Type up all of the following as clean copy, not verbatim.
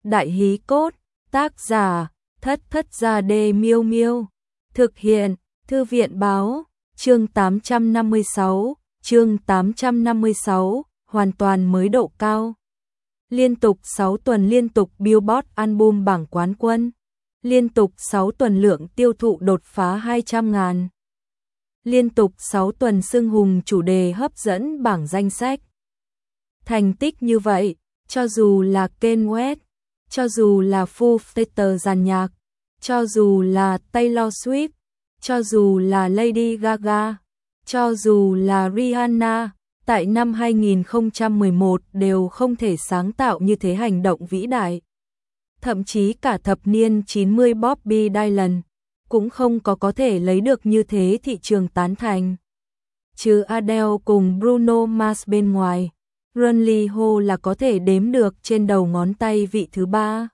Đại hí cốt, tác giả, Thất Thất Gia Đê Miêu Miêu. Thực hiện, Thư viện báo, chương 856, hoàn toàn mới độ cao. Liên tục 6 tuần liên tục Billboard album bảng quán quân. Liên tục 6 tuần lượng tiêu thụ đột phá 200.000. Liên tục 6 tuần xưng hùng chủ đề hấp dẫn bảng danh sách. Thành tích như vậy, cho dù là Kanye West, cho dù là Foo Fighters dàn nhạc, cho dù là Taylor Swift, cho dù là Lady Gaga, cho dù là Rihanna, tại năm 2011 đều không thể sáng tạo như thế hành động vĩ đại. Thậm chí cả thập niên 90 Bobby Dylan cũng không có thể lấy được như thế thị trường tán thành. Trừ Adele cùng Bruno Mars bên ngoài, Ronnie Ho là có thể đếm được trên đầu ngón tay vị thứ ba.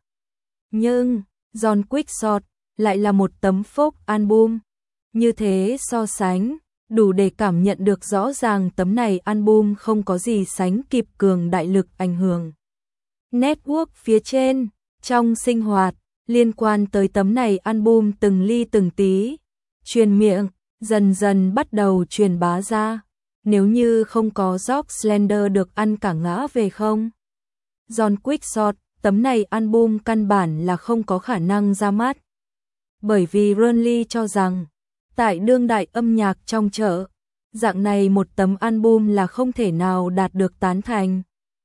Nhưng, John Quickshot lại là một tấm folk album. Như thế so sánh, đủ để cảm nhận được rõ ràng tấm này album không có gì sánh kịp cường đại lực ảnh hưởng. Network phía trên, trong sinh hoạt, liên quan tới tấm này album từng ly từng tí, truyền miệng, dần dần bắt đầu truyền bá ra. Nếu như không có George Slender được ăn cả ngã về không? John Quickshot, tấm này album căn bản là không có khả năng ra mắt. Bởi vì Ronnie cho rằng, tại đương đại âm nhạc trong chợ, dạng này một tấm album là không thể nào đạt được tán thành.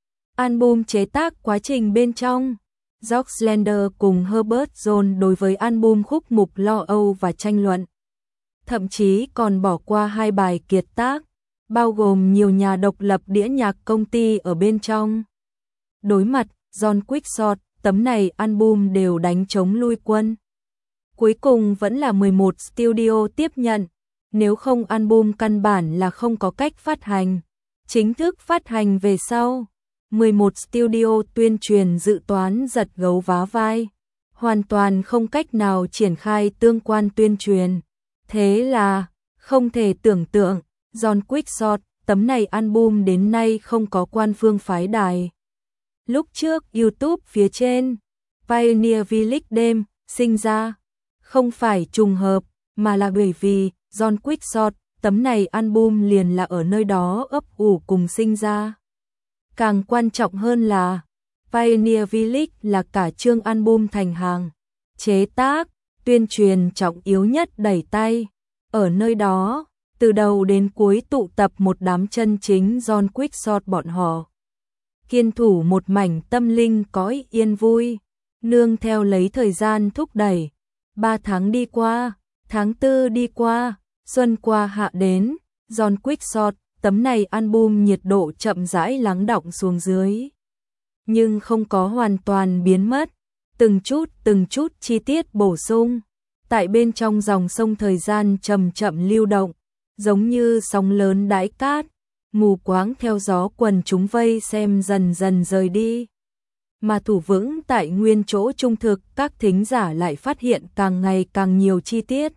Album chế tác quá trình bên trong, George Slender cùng Herbert Jones đối với album khúc mục lo âu và tranh luận. Thậm chí còn bỏ qua 2 bài kiệt tác, bao gồm nhiều nhà độc lập đĩa nhạc công ty ở bên trong. Đối mặt, John Quickshot, tấm này album đều đánh chống lui quân. Cuối cùng vẫn là 11 studio tiếp nhận, nếu không album căn bản là không có cách phát hành. Chính thức phát hành về sau, 11 studio tuyên truyền dự toán giật gấu vá vai, hoàn toàn không cách nào triển khai tương quan tuyên truyền. Thế là, không thể tưởng tượng, John Quickshot, tấm này album đến nay không có quan phương phái đài. Lúc trước YouTube phía trên, Pioneer Village đêm sinh ra, không phải trùng hợp, mà là bởi vì John Quickshot, tấm này album liền là ở nơi đó ấp ủ cùng sinh ra. Càng quan trọng hơn là, Pioneer Village là cả chương album thành hàng, chế tác, tuyên truyền trọng yếu nhất đẩy tay. Ở nơi đó, từ đầu đến cuối tụ tập một đám chân chính John Quickshot bọn họ. Kiên thủ một mảnh tâm linh cõi yên vui, nương theo lấy thời gian thúc đẩy. 3 tháng đi qua, tháng 4 đi qua, xuân qua hạ đến, John Quickshot, tấm này album nhiệt độ chậm rãi lắng đọng xuống dưới. Nhưng không có hoàn toàn biến mất, từng chút chi tiết bổ sung. Tại bên trong dòng sông thời gian chậm chậm lưu động, giống như sóng lớn đãi cát, mù quáng theo gió quần chúng vây xem dần dần rời đi. Mà thủ vững tại nguyên chỗ trung thực, các thính giả lại phát hiện càng ngày càng nhiều chi tiết.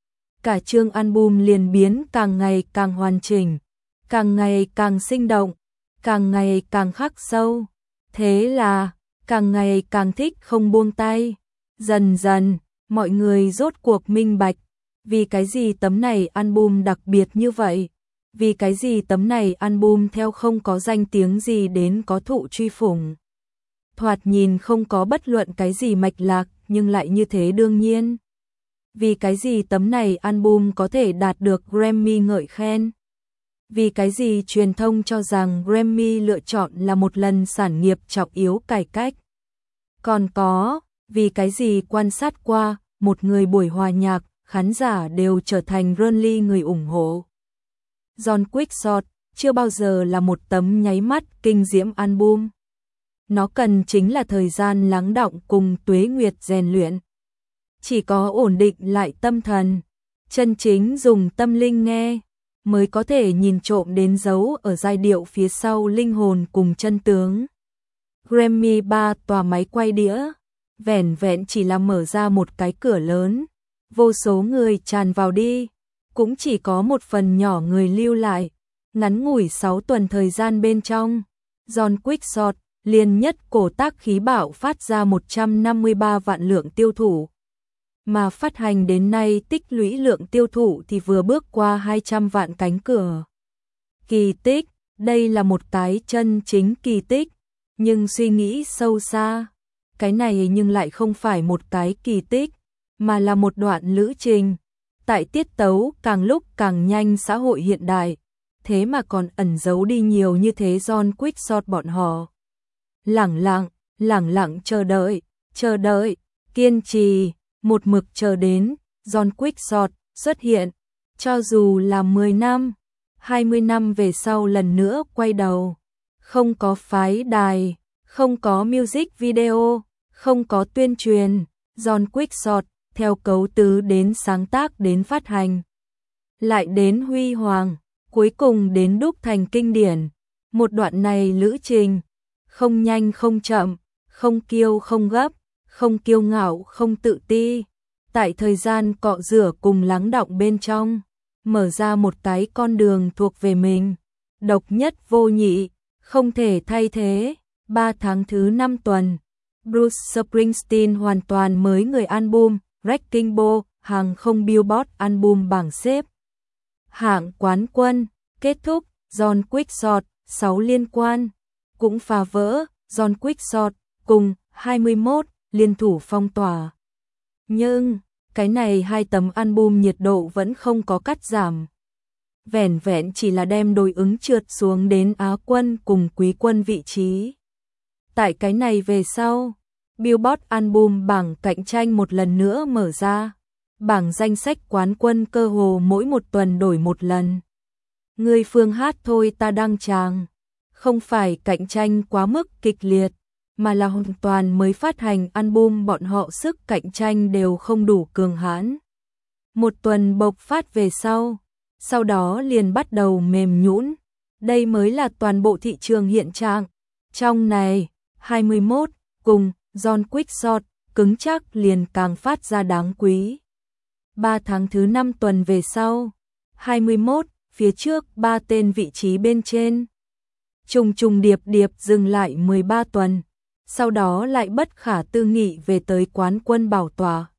Cả chương album liền biến càng ngày càng hoàn chỉnh, càng ngày càng sinh động, càng ngày càng khắc sâu. Thế là, càng ngày càng thích không buông tay. Dần dần, mọi người rốt cuộc minh bạch, vì cái gì tấm này album đặc biệt như vậy, vì cái gì tấm này album theo không có danh tiếng gì đến có thụ truy phủng. Thoạt nhìn không có bất luận cái gì mạch lạc, nhưng lại như thế đương nhiên. Vì cái gì tấm này album có thể đạt được Grammy ngợi khen. Vì cái gì truyền thông cho rằng Grammy lựa chọn là một lần sản nghiệp trọng yếu cải cách. Còn có, vì cái gì quan sát qua, một người buổi hòa nhạc, khán giả đều trở thành Ronnie người ủng hộ. John Quickshot chưa bao giờ là một tấm nháy mắt kinh diễm album. Nó cần chính là thời gian lắng đọng cùng tuế nguyệt rèn luyện. Chỉ có ổn định lại tâm thần, chân chính dùng tâm linh nghe, mới có thể nhìn trộm đến dấu ở giai điệu phía sau linh hồn cùng chân tướng. Grammy 3 tòa máy quay đĩa, vẻn vẹn chỉ là mở ra một cái cửa lớn, vô số người tràn vào đi, cũng chỉ có một phần nhỏ người lưu lại. Ngắn ngủi 6 tuần thời gian bên trong, John Quickshot, liền nhất cổ tác khí bạo phát ra 153 vạn lượng tiêu thụ. Mà phát hành đến nay tích lũy lượng tiêu thụ thì vừa bước qua 200 vạn cánh cửa. Kỳ tích, đây là một cái chân chính kỳ tích, nhưng suy nghĩ sâu xa, cái này nhưng lại không phải một cái kỳ tích, mà là một đoạn lữ trình. Tại tiết tấu càng lúc càng nhanh xã hội hiện đại, thế mà còn ẩn giấu đi nhiều như thế. John Quickshot bọn họ lẳng lặng chờ đợi, kiên trì, một mực chờ đến John Quickshot xuất hiện, cho dù là 10 năm, 20 năm về sau lần nữa quay đầu, không có phái đài, không có music video, không có tuyên truyền, John Quickshot theo cấu tứ đến sáng tác đến phát hành, lại đến huy hoàng, cuối cùng đến đúc thành kinh điển. Một đoạn này lữ trình, không nhanh không chậm, không kiêu không gấp, không kiêu ngạo không tự ti, tại thời gian cọ rửa cùng lắng đọng bên trong, mở ra một cái con đường thuộc về mình, độc nhất vô nhị, không thể thay thế. 3 tháng thứ 5 tuần, Bruce Springsteen hoàn toàn mới người album Wrecking Ball, hàng không Billboard album bảng xếp hạng quán quân. Kết thúc, John Quickshot 6 liên quan cũng phá vỡ, John Quickshot cùng 21 liên thủ phong tỏa. Nhưng cái này 2 tấm album nhiệt độ vẫn không có cắt giảm, vẻn vẹn chỉ là đem đối ứng trượt xuống đến Á quân cùng Quý quân vị trí. Tại cái này về sau, Billboard album bảng cạnh tranh một lần nữa mở ra, bảng danh sách quán quân cơ hồ mỗi một tuần đổi một lần. Người phương hát thôi ta đăng tràng, không phải cạnh tranh quá mức kịch liệt, mà là hoàn toàn mới phát hành album, bọn họ sức cạnh tranh đều không đủ cường hãn. Một tuần bộc phát về sau đó liền bắt đầu mềm nhũn. Đây mới là toàn bộ thị trường hiện trạng. Trong này, 21 cùng John Quickshot cứng chắc liền càng phát ra đáng quý. 3 tháng thứ 5 tuần về sau, 21 phía trước 3 tên vị trí bên trên, trùng điệp dừng lại 13 tuần, sau đó lại bất khả tư nghị về tới quán quân bảo tọa.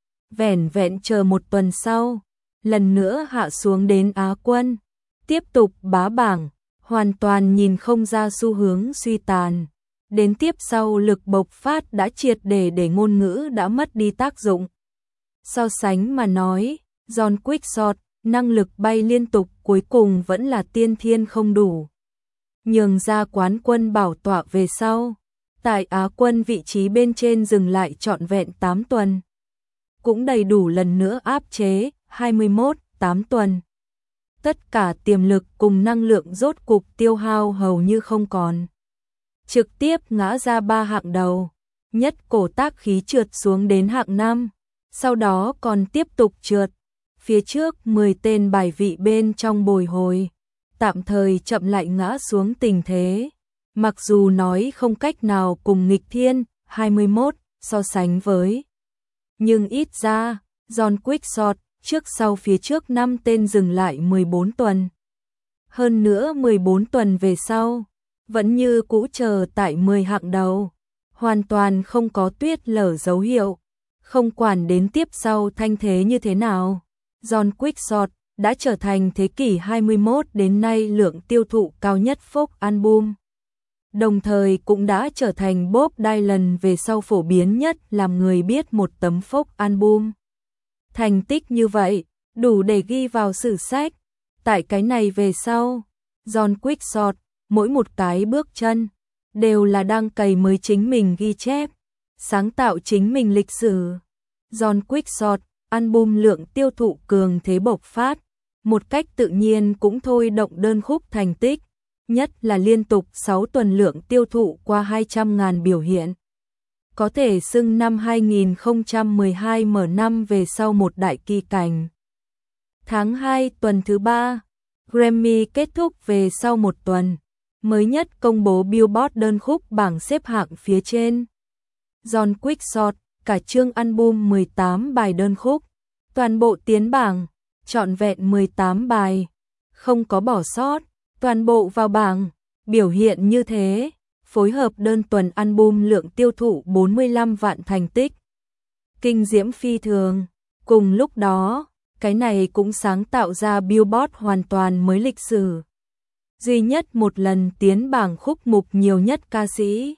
Vẻn vẹn chờ một tuần sau, lần nữa hạ xuống đến Á quân, tiếp tục bá bảng, hoàn toàn nhìn không ra xu hướng suy tàn. Đến tiếp sau lực bộc phát đã triệt để ngôn ngữ đã mất đi tác dụng. So sánh mà nói, John Quickshot năng lực bay liên tục cuối cùng vẫn là tiên thiên không đủ. Nhường ra quán quân bảo tọa về sau, tại Á quân vị trí bên trên dừng lại trọn vẹn 8 tuần. Cũng đầy đủ lần nữa áp chế 21, 8 tuần. Tất cả tiềm lực cùng năng lượng rốt cục tiêu hao hầu như không còn. Trực tiếp ngã ra 3 hạng đầu, nhất cổ tác khí trượt xuống đến hạng 5, sau đó còn tiếp tục trượt. Phía trước 10 tên bài vị bên trong bồi hồi, tạm thời chậm lại ngã xuống tình thế. Mặc dù nói không cách nào cùng nghịch thiên 21 so sánh với, nhưng ít ra John Quickshot trước sau phía trước 5 tên dừng lại 14 tuần. Hơn nữa 14 tuần về sau, vẫn như cũ chờ tại 10 hạng đầu, hoàn toàn không có tuyết lở dấu hiệu, không quản đến tiếp sau thanh thế như thế nào. John Quickshot đã trở thành thế kỷ 21 đến nay lượng tiêu thụ cao nhất folk album. Đồng thời cũng đã trở thành Bob Dylan về sau phổ biến nhất làm người biết một tấm folk album. Thành tích như vậy, đủ để ghi vào sử sách. Tại cái này về sau, John Quickshot, mỗi một cái bước chân, đều là đang cày mới chính mình ghi chép, sáng tạo chính mình lịch sử. John Quickshot, album lượng tiêu thụ cường thế bộc phát, một cách tự nhiên cũng thôi động đơn khúc thành tích, nhất là liên tục 6 tuần lượng tiêu thụ qua 200.000 biểu hiện. Có thể xưng năm 2012 mở năm về sau một đại kỳ cảnh. Tháng 2 tuần thứ 3, Grammy kết thúc về sau một tuần, mới nhất công bố Billboard đơn khúc bảng xếp hạng phía trên. John Quickshot, cả chương album 18 bài đơn khúc, toàn bộ tiến bảng, trọn vẹn 18 bài, không có bỏ sót, toàn bộ vào bảng, biểu hiện như thế, phối hợp đơn tuần album lượng tiêu thụ 45 vạn thành tích. Kinh diễm phi thường. Cùng lúc đó, cái này cũng sáng tạo ra Billboard hoàn toàn mới lịch sử. Duy nhất một lần tiến bảng khúc mục nhiều nhất ca sĩ.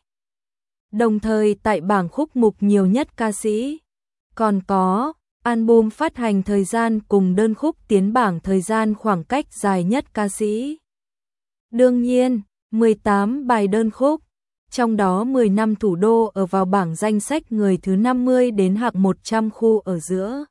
Đồng thời tại bảng khúc mục nhiều nhất ca sĩ, còn có album phát hành thời gian cùng đơn khúc tiến bảng thời gian khoảng cách dài nhất ca sĩ. Đương nhiên, 18 bài đơn khúc, trong đó 10 năm thủ đô ở vào bảng danh sách người thứ 50 đến hạng 100 khu ở giữa.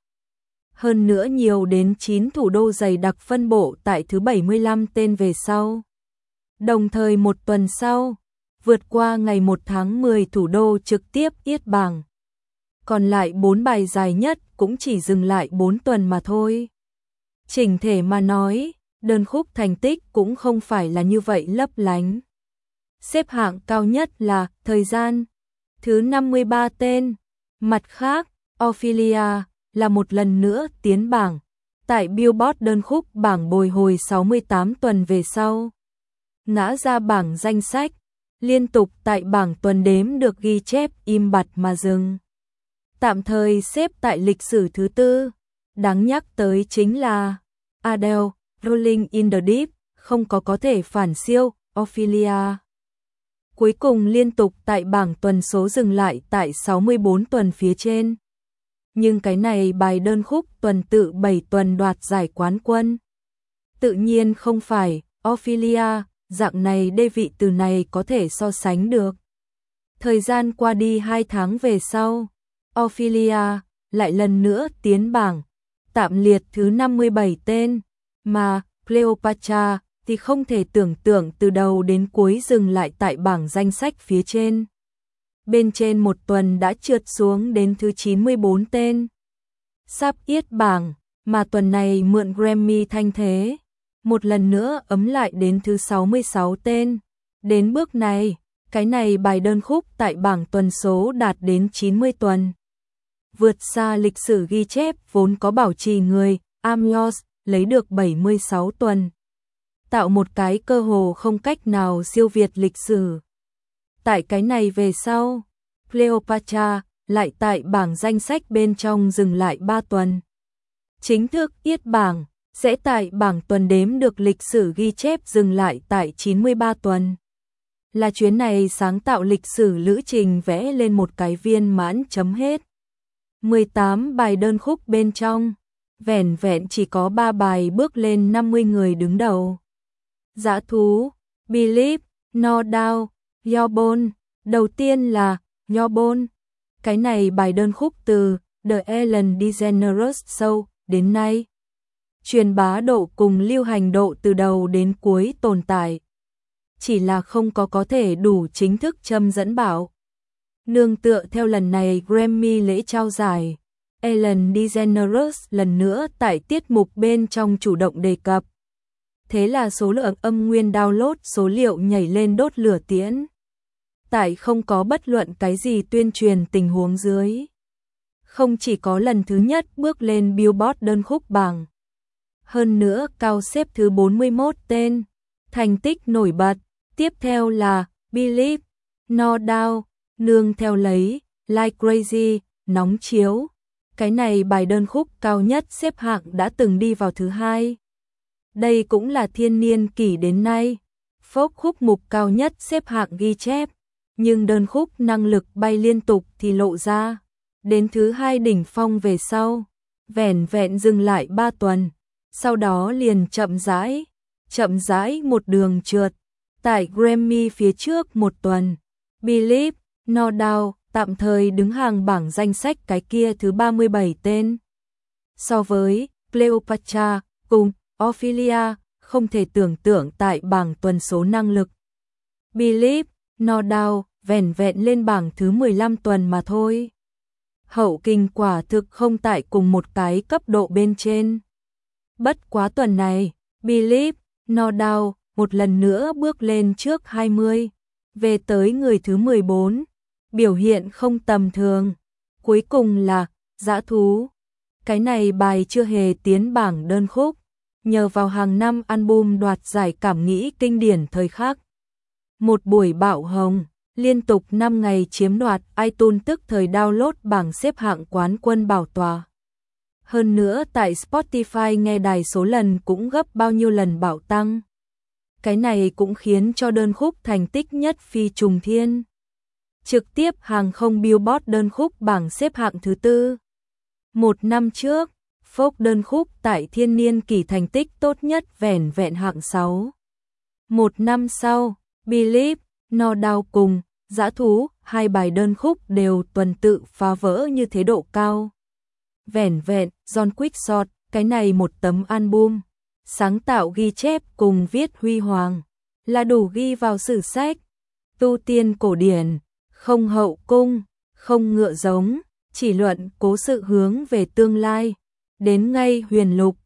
Hơn nữa nhiều đến 9 thủ đô dày đặc phân bộ tại thứ 75 tên về sau. Đồng thời một tuần sau, vượt qua ngày 1 tháng 10 thủ đô trực tiếp yết bảng. Còn lại 4 bài dài nhất cũng chỉ dừng lại 4 tuần mà thôi. Chỉnh thể mà nói, đơn khúc thành tích cũng không phải là như vậy lấp lánh. Xếp hạng cao nhất là Thời gian, thứ 53 tên. Mặt khác, Ophelia là một lần nữa tiến bảng tại Billboard đơn khúc bảng bồi hồi 68 tuần về sau. Ngã ra bảng danh sách, liên tục tại bảng tuần đếm được ghi chép im bặt mà dừng. Tạm thời xếp tại lịch sử thứ 4. Đáng nhắc tới chính là Adele, Rolling in the Deep, không có thể phản siêu, Ophelia. Cuối cùng liên tục tại bảng tuần số dừng lại tại 64 tuần phía trên. Nhưng cái này bài đơn khúc tuần tự 7 tuần đoạt giải quán quân. Tự nhiên không phải, Ophelia, dạng này đê vị từ này có thể so sánh được. Thời gian qua đi 2 tháng về sau, Ophelia lại lần nữa tiến bảng, tạm liệt thứ 57 tên, mà Cleopatra thì không thể tưởng tượng từ đầu đến cuối dừng lại tại bảng danh sách phía trên. Bên trên một tuần đã trượt xuống đến thứ 94 tên. Sắp yết bảng, mà tuần này mượn Grammy thanh thế, một lần nữa ấm lại đến thứ 66 tên. Đến bước này, cái này bài đơn khúc tại bảng tuần số đạt đến 90 tuần. Vượt xa lịch sử ghi chép vốn có bảo trì người, I'm Yours, lấy được 76 tuần. Tạo một cái cơ hồ không cách nào siêu việt lịch sử. Tại cái này về sau, Cleopatra lại tại bảng danh sách bên trong dừng lại 3 tuần. Chính thức yết bảng, sẽ tại bảng tuần đếm được lịch sử ghi chép dừng lại tại 93 tuần. Là chuyến này sáng tạo lịch sử lữ trình vẽ lên một cái viên mãn chấm hết. 18 bài đơn khúc bên trong, vẻn vẹn chỉ có 3 bài bước lên 50 người đứng đầu. Dã thú, Believe, No Doubt, Your Bone. Đầu tiên là Your Bone. Cái này bài đơn khúc từ The Ellen DeGeneres Show đến nay. Truyền bá độ cùng lưu hành độ từ đầu đến cuối tồn tại. Chỉ là không có thể đủ chính thức châm dẫn bảo. Nương tựa theo lần này Grammy lễ trao giải, Ellen DeGeneres lần nữa tại tiết mục bên trong chủ động đề cập. Thế là số lượng âm nguyên download số liệu nhảy lên đốt lửa tiễn. Tại không có bất luận cái gì tuyên truyền tình huống dưới. Không chỉ có lần thứ nhất bước lên Billboard đơn khúc bảng. Hơn nữa cao xếp thứ 41 tên. Thành tích nổi bật. Tiếp theo là Believe, No Doubt, nương theo lấy Like Crazy, nóng chiếu. Cái này bài đơn khúc cao nhất xếp hạng đã từng đi vào thứ 2. Đây cũng là thiên niên kỷ đến nay. Folk khúc mục cao nhất xếp hạng ghi chép. Nhưng đơn khúc năng lực bay liên tục thì lộ ra. Đến thứ 2 đỉnh phong về sau. Vẻn vẹn dừng lại 3 tuần. Sau đó liền chậm rãi một đường trượt. Tại Grammy phía trước một tuần. Believe, No Doubt tạm thời đứng hàng bảng danh sách cái kia thứ 37 tên. So với Cleopatra cùng Ophelia, không thể tưởng tượng tại bảng tuần số năng lực. Believe, No Doubt vẻn vẹn lên bảng thứ 15 tuần mà thôi. Hậu kinh quả thực không tại cùng một cái cấp độ bên trên. Bất quá tuần này, Believe, No Doubt một lần nữa bước lên trước 20, về tới người thứ 14, biểu hiện không tầm thường. Cuối cùng là Dã thú. Cái này bài chưa hề tiến bảng đơn khúc, nhờ vào hàng năm album đoạt giải cảm nghĩ kinh điển thời khắc. Một buổi bạo hồng, liên tục 5 ngày chiếm đoạt iTunes tức thời download bảng xếp hạng quán quân bảo tòa. Hơn nữa tại Spotify nghe đài số lần cũng gấp bao nhiêu lần bảo tăng. Cái này cũng khiến cho đơn khúc thành tích nhất phi trùng thiên. Trực tiếp hàng không Billboard đơn khúc bảng xếp hạng thứ 4. Một năm trước, Folk đơn khúc tại thiên niên kỷ thành tích tốt nhất vẻn vẹn hạng 6. Một năm sau, Believe, No Doubt cùng Dã Thú, hai bài đơn khúc đều tuần tự phá vỡ như thế độ cao. Vẻn vẹn, John Quickshot, cái này một tấm album, sáng tạo ghi chép cùng viết huy hoàng, là đủ ghi vào sử sách. Tu tiên cổ điển, không hậu cung, không ngựa giống, chỉ luận cố sự hướng về tương lai, đến ngay huyền lục,